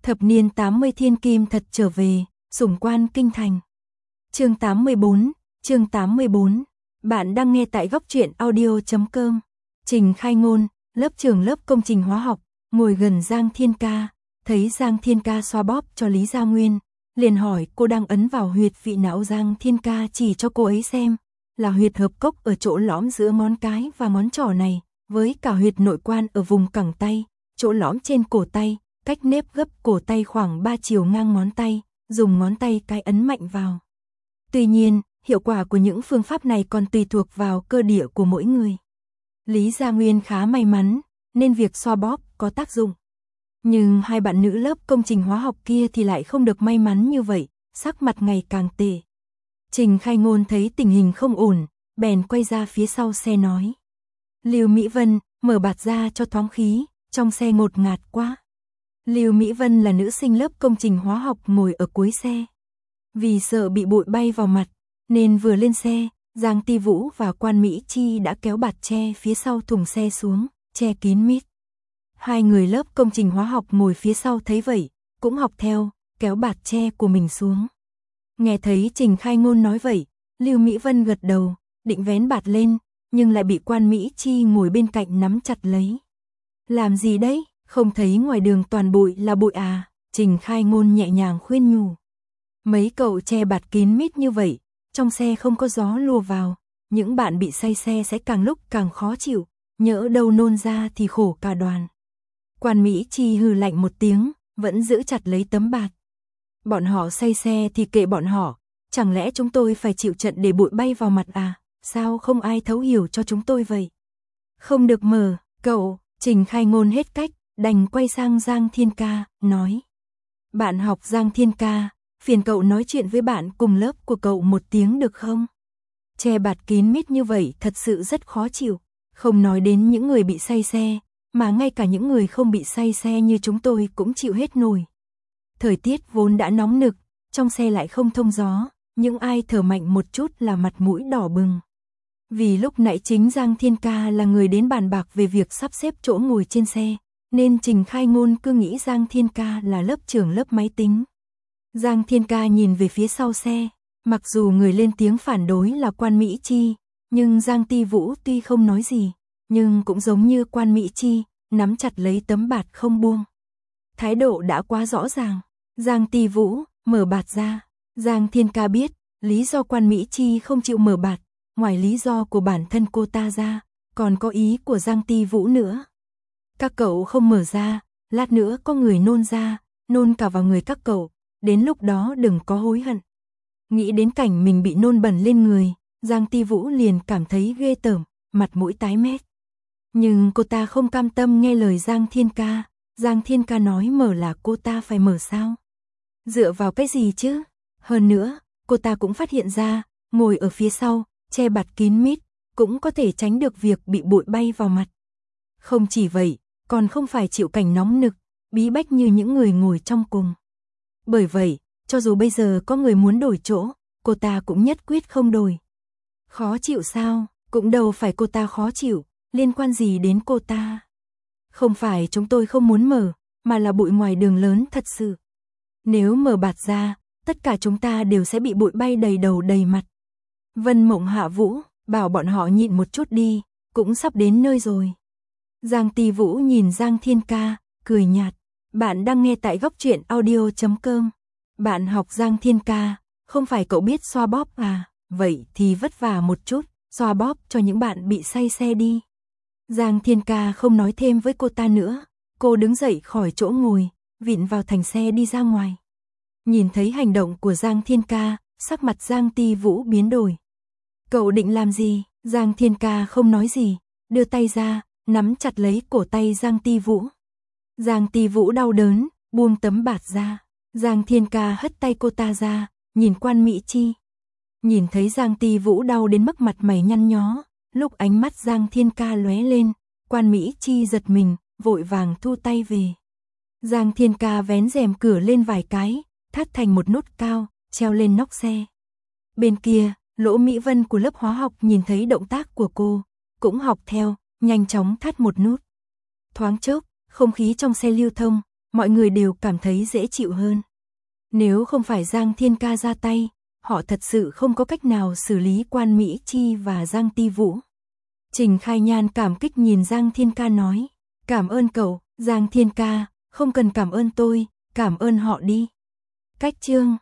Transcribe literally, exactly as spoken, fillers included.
Thập niên tám mươi thiên kim thật trở về, sủng quan kinh thành. Chương tám mươi bốn, chương tám mươi bốn. Bạn đang nghe tại góc truyện audio chấm com. Trình Khai Ngôn, lớp trưởng lớp công trình hóa học, ngồi gần Giang Thiên Ca, thấy Giang Thiên Ca xoa bóp cho Lý Gia Nguyên, liền hỏi cô đang ấn vào huyệt vị não. Giang Thiên Ca chỉ cho cô ấy xem, là huyệt hợp cốc ở chỗ lõm giữa ngón cái và ngón trỏ này, với cả huyệt nội quan ở vùng cẳng tay, chỗ lõm trên cổ tay, cách nếp gấp cổ tay khoảng ba chiều ngang ngón tay, dùng ngón tay cái ấn mạnh vào. Tuy nhiên, hiệu quả của những phương pháp này còn tùy thuộc vào cơ địa của mỗi người. Lý Gia Nguyên khá may mắn, nên việc xoa bóp có tác dụng. Nhưng hai bạn nữ lớp công trình hóa học kia thì lại không được may mắn như vậy, sắc mặt ngày càng tệ. Trình Khai Ngôn thấy tình hình không ổn, bèn quay ra phía sau xe nói: Lưu Mỹ Vân, mở bạt ra cho thoáng khí, trong xe ngột ngạt quá. Lưu Mỹ Vân là nữ sinh lớp công trình hóa học ngồi ở cuối xe. Vì sợ bị bụi bay vào mặt, nên vừa lên xe, Giang Ti Vũ và Quan Mỹ Chi đã kéo bạt che phía sau thùng xe xuống, che kín mít. Hai người lớp công trình hóa học ngồi phía sau thấy vậy, cũng học theo, kéo bạt che của mình xuống. Nghe thấy Trình Khai Ngôn nói vậy, Lưu Mỹ Vân gật đầu, định vén bạt lên, nhưng lại bị Quan Mỹ Chi ngồi bên cạnh nắm chặt lấy. Làm gì đấy, không thấy ngoài đường toàn bụi là bụi à? Trình Khai Ngôn nhẹ nhàng khuyên nhủ. Mấy cậu che bạt kín mít như vậy, trong xe không có gió lùa vào, những bạn bị say xe sẽ càng lúc càng khó chịu, nhỡ đâu nôn ra thì khổ cả đoàn. Quan Mỹ Chi hừ lạnh một tiếng, vẫn giữ chặt lấy tấm bạt. Bọn họ say xe thì kệ bọn họ, chẳng lẽ chúng tôi phải chịu trận để bụi bay vào mặt à? Sao không ai thấu hiểu cho chúng tôi vậy? Không được mở, cậu. Trình Khai Ngôn hết cách, đành quay sang Giang Thiên Ca, nói: Bạn học Giang Thiên Ca, phiền cậu nói chuyện với bạn cùng lớp của cậu một tiếng được không? Che bạt kín mít như vậy thật sự rất khó chịu, không nói đến những người bị say xe, mà ngay cả những người không bị say xe như chúng tôi cũng chịu hết nổi. Thời tiết vốn đã nóng nực, trong xe lại không thông gió, những ai thở mạnh một chút là mặt mũi đỏ bừng. Vì lúc nãy chính Giang Thiên Ca là người đến bàn bạc về việc sắp xếp chỗ ngồi trên xe, nên Trình Khai Ngôn cứ nghĩ Giang Thiên Ca là lớp trưởng lớp máy tính. Giang Thiên Ca nhìn về phía sau xe, mặc dù người lên tiếng phản đối là Quan Mỹ Chi, nhưng Giang Ti Vũ tuy không nói gì, nhưng cũng giống như Quan Mỹ Chi, nắm chặt lấy tấm bạt không buông. Thái độ đã quá rõ ràng. Giang Ti Vũ, mở bạt ra. Giang Thiên Ca biết, lý do Quan Mỹ Chi không chịu mở bạt, ngoài lý do của bản thân cô ta ra, còn có ý của Giang Ti Vũ nữa. Các cậu không mở ra, lát nữa có người nôn ra, nôn cả vào người các cậu, đến lúc đó đừng có hối hận. Nghĩ đến cảnh mình bị nôn bẩn lên người, Giang Ti Vũ liền cảm thấy ghê tởm, mặt mũi tái mét. Nhưng cô ta không cam tâm nghe lời Giang Thiên Ca. Giang Thiên Ca nói mở là cô ta phải mở sao? Dựa vào cái gì chứ? Hơn nữa, cô ta cũng phát hiện ra, ngồi ở phía sau, che bạt kín mít, cũng có thể tránh được việc bị bụi bay vào mặt. Không chỉ vậy, còn không phải chịu cảnh nóng nực, bí bách như những người ngồi trong cùng. Bởi vậy, cho dù bây giờ có người muốn đổi chỗ, cô ta cũng nhất quyết không đổi. Khó chịu sao? Cũng đâu phải cô ta khó chịu, liên quan gì đến cô ta? Không phải chúng tôi không muốn mở, mà là bụi ngoài đường lớn thật sự. Nếu mở bạt ra, tất cả chúng ta đều sẽ bị bụi bay đầy đầu đầy mặt. Vân Mộng Hạ Vũ, bảo bọn họ nhịn một chút đi, cũng sắp đến nơi rồi. Giang Ti Vũ nhìn Giang Thiên Ca, cười nhạt. Bạn đang nghe tại góc truyện audio chấm com. Bạn học Giang Thiên Ca, không phải cậu biết xoa bóp à? Vậy thì vất vả một chút, xoa bóp cho những bạn bị say xe đi. Giang Thiên Ca không nói thêm với cô ta nữa, cô đứng dậy khỏi chỗ ngồi, vịn vào thành xe đi ra ngoài. Nhìn thấy hành động của Giang Thiên Ca, sắc mặt Giang Ti Vũ biến đổi. Cậu định làm gì? Giang Thiên Ca không nói gì, đưa tay ra, nắm chặt lấy cổ tay Giang Ti Vũ. Giang Ti Vũ đau đớn, buông tấm bạt ra. Giang Thiên Ca hất tay cô ta ra, nhìn Quan Mỹ Chi. Nhìn thấy Giang Ti Vũ đau đến mức mặt mày nhăn nhó, lúc ánh mắt Giang Thiên Ca lóe lên, Quan Mỹ Chi giật mình, vội vàng thu tay về. Giang Thiên Ca vén rèm cửa lên vài cái, thắt thành một nút cao, treo lên nóc xe. Bên kia, Lỗ Mỹ Vân của lớp hóa học nhìn thấy động tác của cô, cũng học theo, nhanh chóng thắt một nút. Thoáng chốc, không khí trong xe lưu thông, mọi người đều cảm thấy dễ chịu hơn. Nếu không phải Giang Thiên Ca ra tay, họ thật sự không có cách nào xử lý Quan Mỹ Chi và Giang Ti Vũ. Trình Khai Nhan cảm kích nhìn Giang Thiên Ca nói, cảm ơn cậu, Giang Thiên Ca, không cần cảm ơn tôi, cảm ơn họ đi. Cách chương